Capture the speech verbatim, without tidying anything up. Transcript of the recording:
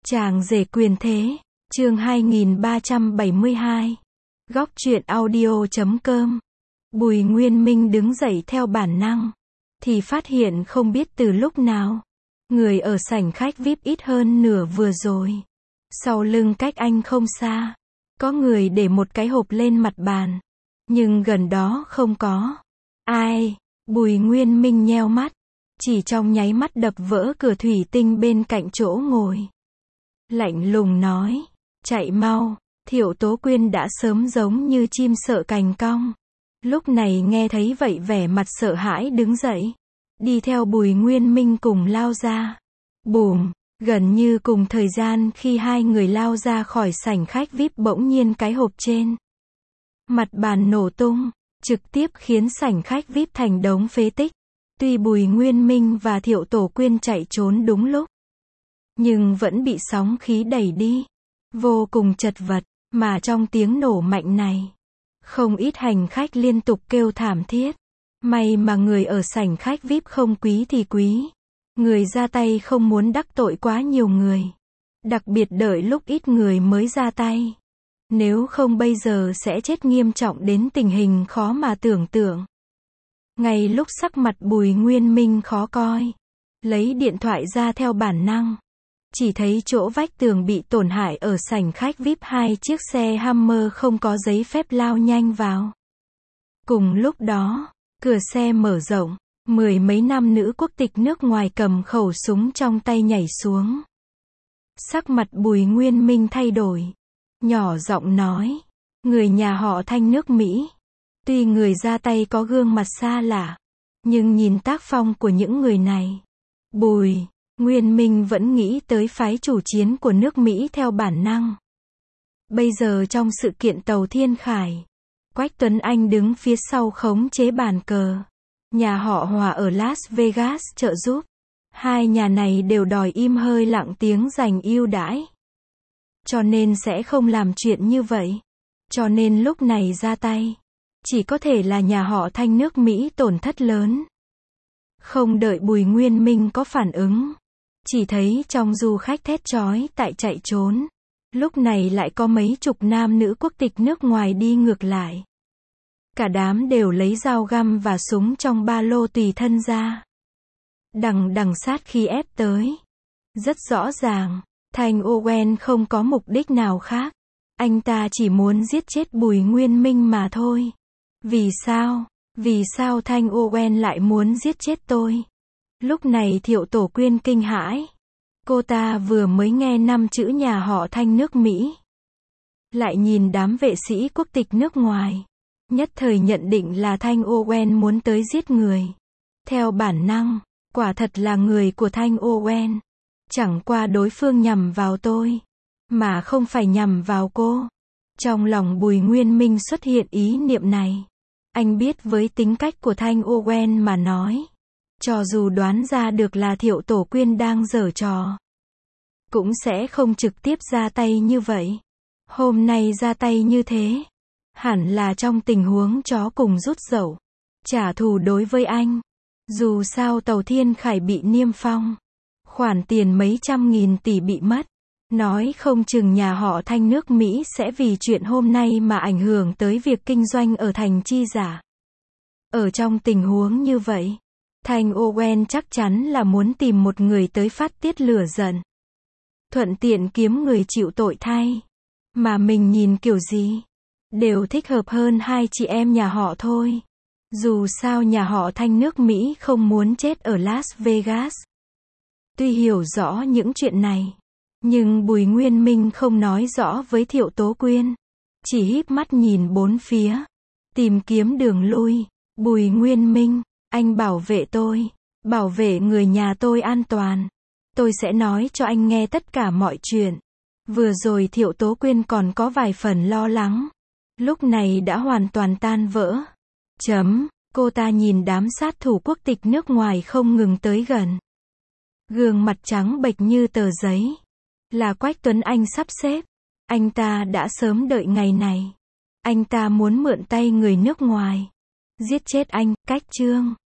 Chàng rể quyền thế, chương hai nghìn ba trăm bảy mươi hai. Góc truyện audio chấm com. Bùi Nguyên Minh đứng dậy theo bản năng, thì phát hiện không biết từ lúc nào, người ở sảnh khách vi ai pi ít hơn nửa vừa rồi. Sau lưng cách anh không xa, có người để một cái hộp lên mặt bàn, nhưng gần đó không có ai. Bùi Nguyên Minh nheo mắt, chỉ trong nháy mắt đập vỡ cửa thủy tinh bên cạnh chỗ ngồi. Lạnh lùng nói, chạy mau. Thiệu Tố Quyên đã sớm giống như chim sợ cành cong. Lúc này nghe thấy vậy vẻ mặt sợ hãi đứng dậy, đi theo Bùi Nguyên Minh cùng lao ra. Bùm, gần như cùng thời gian khi hai người lao ra khỏi sảnh khách vi ai pi bỗng nhiên cái hộp trên mặt bàn nổ tung, trực tiếp khiến sảnh khách vi ai pi thành đống phế tích. Tuy Bùi Nguyên Minh và Thiệu Tố Quyên chạy trốn đúng lúc, nhưng vẫn bị sóng khí đẩy đi, vô cùng chật vật. Mà trong tiếng nổ mạnh này, không ít hành khách liên tục kêu thảm thiết. May mà người ở sảnh khách vi ai pi không quý thì quý, người ra tay không muốn đắc tội quá nhiều người, đặc biệt đợi lúc ít người mới ra tay. Nếu không bây giờ sẽ chết nghiêm trọng đến tình hình khó mà tưởng tượng. Ngay lúc sắc mặt Bùi Nguyên Minh khó coi, lấy điện thoại ra theo bản năng, chỉ thấy chỗ vách tường bị tổn hại ở sảnh khách vi ai pi hai chiếc xe Hummer không có giấy phép lao nhanh vào. Cùng lúc đó, cửa xe mở rộng, mười mấy nam nữ quốc tịch nước ngoài cầm khẩu súng trong tay nhảy xuống. Sắc mặt Bùi Nguyên Minh thay đổi, nhỏ giọng nói, người nhà họ Thanh nước Mỹ. Tuy người ra tay có gương mặt xa lạ, nhưng nhìn tác phong của những người này, Bùi Nguyên Minh vẫn nghĩ tới phái chủ chiến của nước Mỹ theo bản năng. Bây giờ trong sự kiện tàu Thiên Khải, Quách Tuấn Anh đứng phía sau khống chế bàn cờ. Nhà họ Hòa ở Las Vegas trợ giúp. Hai nhà này đều đòi im hơi lặng tiếng giành ưu đãi, cho nên sẽ không làm chuyện như vậy. Cho nên lúc này ra tay, chỉ có thể là nhà họ Thanh nước Mỹ tổn thất lớn. Không đợi Bùi Nguyên Minh có phản ứng, chỉ thấy trong du khách thét chói tại chạy trốn. Lúc này lại có mấy chục nam nữ quốc tịch nước ngoài đi ngược lại. Cả đám đều lấy dao găm và súng trong ba lô tùy thân ra, đằng đằng sát khi ép tới. Rất rõ ràng, Thanh Owen không có mục đích nào khác. Anh ta chỉ muốn giết chết Bùi Nguyên Minh mà thôi. Vì sao? Vì sao Thanh Owen lại muốn giết chết tôi? Lúc này Thiệu Tố Quyên kinh hãi. Cô ta vừa mới nghe năm chữ nhà họ Thanh nước Mỹ, lại nhìn đám vệ sĩ quốc tịch nước ngoài, nhất thời nhận định là Thanh Owen muốn tới giết người. Theo bản năng, quả thật là người của Thanh Owen. Chẳng qua đối phương nhằm vào tôi, mà không phải nhằm vào cô. Trong lòng Bùi Nguyên Minh xuất hiện ý niệm này. Anh biết với tính cách của Thanh Owen mà nói, cho dù đoán ra được là Thiệu Tố Quyên đang giở trò, cũng sẽ không trực tiếp ra tay như vậy. Hôm nay ra tay như thế, hẳn là trong tình huống chó cùng rút dậu, trả thù đối với anh. Dù sao tàu Thiên Khải bị niêm phong, khoản tiền mấy trăm nghìn tỷ bị mất, nói không chừng nhà họ Thanh nước Mỹ sẽ vì chuyện hôm nay mà ảnh hưởng tới việc kinh doanh ở thành chi giả. Ở trong tình huống như vậy, Thanh Owen chắc chắn là muốn tìm một người tới phát tiết lửa giận, thuận tiện kiếm người chịu tội thay. Mà mình nhìn kiểu gì, đều thích hợp hơn hai chị em nhà họ thôi. Dù sao nhà họ Thanh nước Mỹ không muốn chết ở Las Vegas. Tuy hiểu rõ những chuyện này, nhưng Bùi Nguyên Minh không nói rõ với Thiệu Tố Quyên, chỉ híp mắt nhìn bốn phía, tìm kiếm đường lui. Bùi Nguyên Minh, anh bảo vệ tôi, bảo vệ người nhà tôi an toàn. Tôi sẽ nói cho anh nghe tất cả mọi chuyện. Vừa rồi Thiệu Tố Quyên còn có vài phần lo lắng, lúc này đã hoàn toàn tan vỡ. Chấm, cô ta nhìn đám sát thủ quốc tịch nước ngoài không ngừng tới gần. Gương mặt trắng bệch như tờ giấy. Là Quách Tuấn Anh sắp xếp. Anh ta đã sớm đợi ngày này. Anh ta muốn mượn tay người nước ngoài, giết chết anh. Cách chương